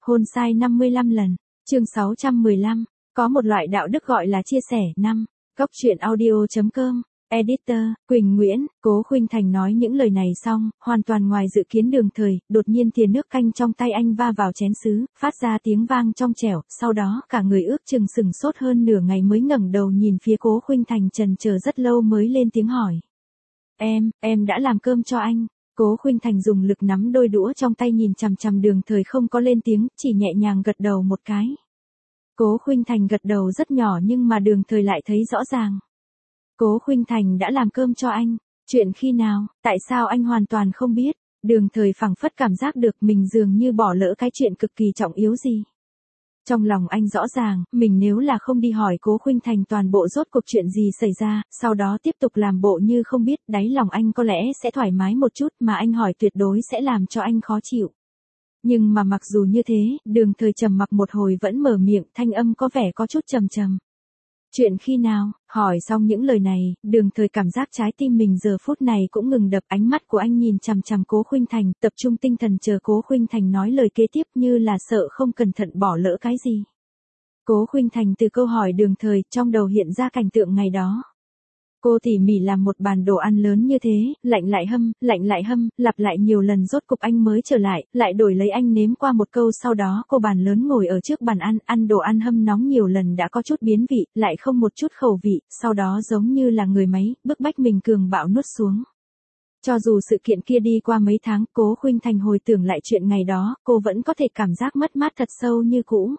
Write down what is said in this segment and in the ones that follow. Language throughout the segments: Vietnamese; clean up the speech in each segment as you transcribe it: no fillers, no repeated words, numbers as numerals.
Hôn sai 55 lần. Chương 615. Có một loại đạo đức gọi là chia sẻ. 5. Góc truyện audio.com. Editor, Quỳnh Nguyễn. Cố Khuynh Thành nói những lời này xong, hoàn toàn ngoài dự kiến Đường Thời, đột nhiên thìa nước canh trong tay anh va vào chén sứ, phát ra tiếng vang trong trẻo, sau đó cả người ước chừng sửng sốt hơn nửa ngày mới ngẩng đầu nhìn phía Cố Khuynh Thành, chần chờ rất lâu mới lên tiếng hỏi. Em đã làm cơm cho anh. Cố Khuynh Thành dùng lực nắm đôi đũa trong tay nhìn chằm chằm Đường Thời không có lên tiếng, chỉ nhẹ nhàng gật đầu một cái. Cố Khuynh Thành gật đầu rất nhỏ nhưng mà Đường Thời lại thấy rõ ràng. Cố Khuynh Thành đã làm cơm cho anh. Chuyện khi nào, tại sao anh hoàn toàn không biết? Đường Thời phảng phất cảm giác được mình dường như bỏ lỡ cái chuyện cực kỳ trọng yếu gì. Trong lòng anh rõ ràng, mình nếu là không đi hỏi Cố Khuynh Thành toàn bộ rốt cuộc chuyện gì xảy ra, sau đó tiếp tục làm bộ như không biết, đáy lòng anh có lẽ sẽ thoải mái một chút, mà anh hỏi tuyệt đối sẽ làm cho anh khó chịu. Nhưng mà mặc dù như thế, Đường Thời trầm mặc một hồi vẫn mở miệng, thanh âm có vẻ có chút trầm trầm. Chuyện khi nào? Hỏi xong những lời này, Đường Thời cảm giác trái tim mình giờ phút này cũng ngừng đập, ánh mắt của anh nhìn chằm chằm Cố Khuynh Thành, tập trung tinh thần chờ Cố Khuynh Thành nói lời kế tiếp, như là sợ không cẩn thận bỏ lỡ cái gì. Cố Khuynh Thành từ câu hỏi Đường Thời, trong đầu hiện ra cảnh tượng ngày đó. Cô tỉ mỉ làm một bàn đồ ăn lớn như thế, lạnh lại hâm, lặp lại nhiều lần, rốt cục anh mới trở lại đổi lấy anh nếm qua một câu, sau đó cô bàn lớn ngồi ở trước bàn ăn đồ ăn hâm nóng nhiều lần đã có chút biến vị, lại không một chút khẩu vị, sau đó giống như là người máy, bức bách mình cường bạo nuốt xuống. Cho dù sự kiện kia đi qua mấy tháng, Cố Khuynh Thành hồi tưởng lại chuyện ngày đó, cô vẫn có thể cảm giác mất mát thật sâu như cũ.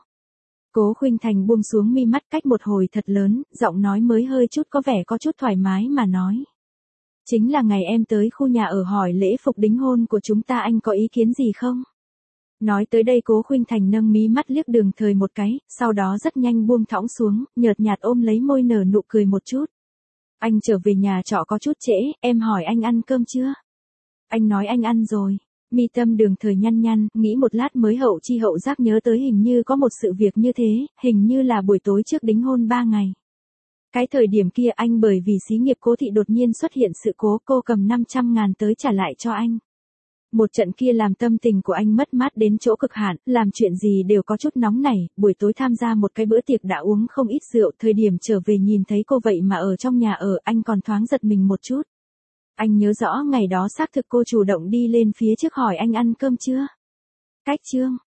Cố Khuynh Thành buông xuống mi mắt, cách một hồi thật lớn, giọng nói mới hơi chút có vẻ có chút thoải mái mà nói. Chính là ngày em tới khu nhà ở hỏi lễ phục đính hôn của chúng ta, anh có ý kiến gì không? Nói tới đây Cố Khuynh Thành nâng mí mắt liếc Đường Thời một cái, sau đó rất nhanh buông thõng xuống, nhợt nhạt ôm lấy môi nở nụ cười một chút. Anh trở về nhà trọ có chút trễ, em hỏi anh ăn cơm chưa? Anh nói anh ăn rồi. Mi tâm Đường Thời nhăn, nghĩ một lát mới hậu chi hậu giác nhớ tới hình như có một sự việc như thế, hình như là buổi tối trước đính hôn 3 ngày. Cái thời điểm kia anh bởi vì xí nghiệp Cố thị đột nhiên xuất hiện sự cố, cô cầm 500.000 tới trả lại cho anh. Một trận kia làm tâm tình của anh mất mát đến chỗ cực hạn, làm chuyện gì đều có chút nóng nảy, buổi tối tham gia một cái bữa tiệc đã uống không ít rượu, thời điểm trở về nhìn thấy cô vậy mà ở trong nhà ở, anh còn thoáng giật mình một chút. Anh nhớ rõ ngày đó xác thực cô chủ động đi lên phía trước hỏi anh ăn cơm chưa. Cách chương.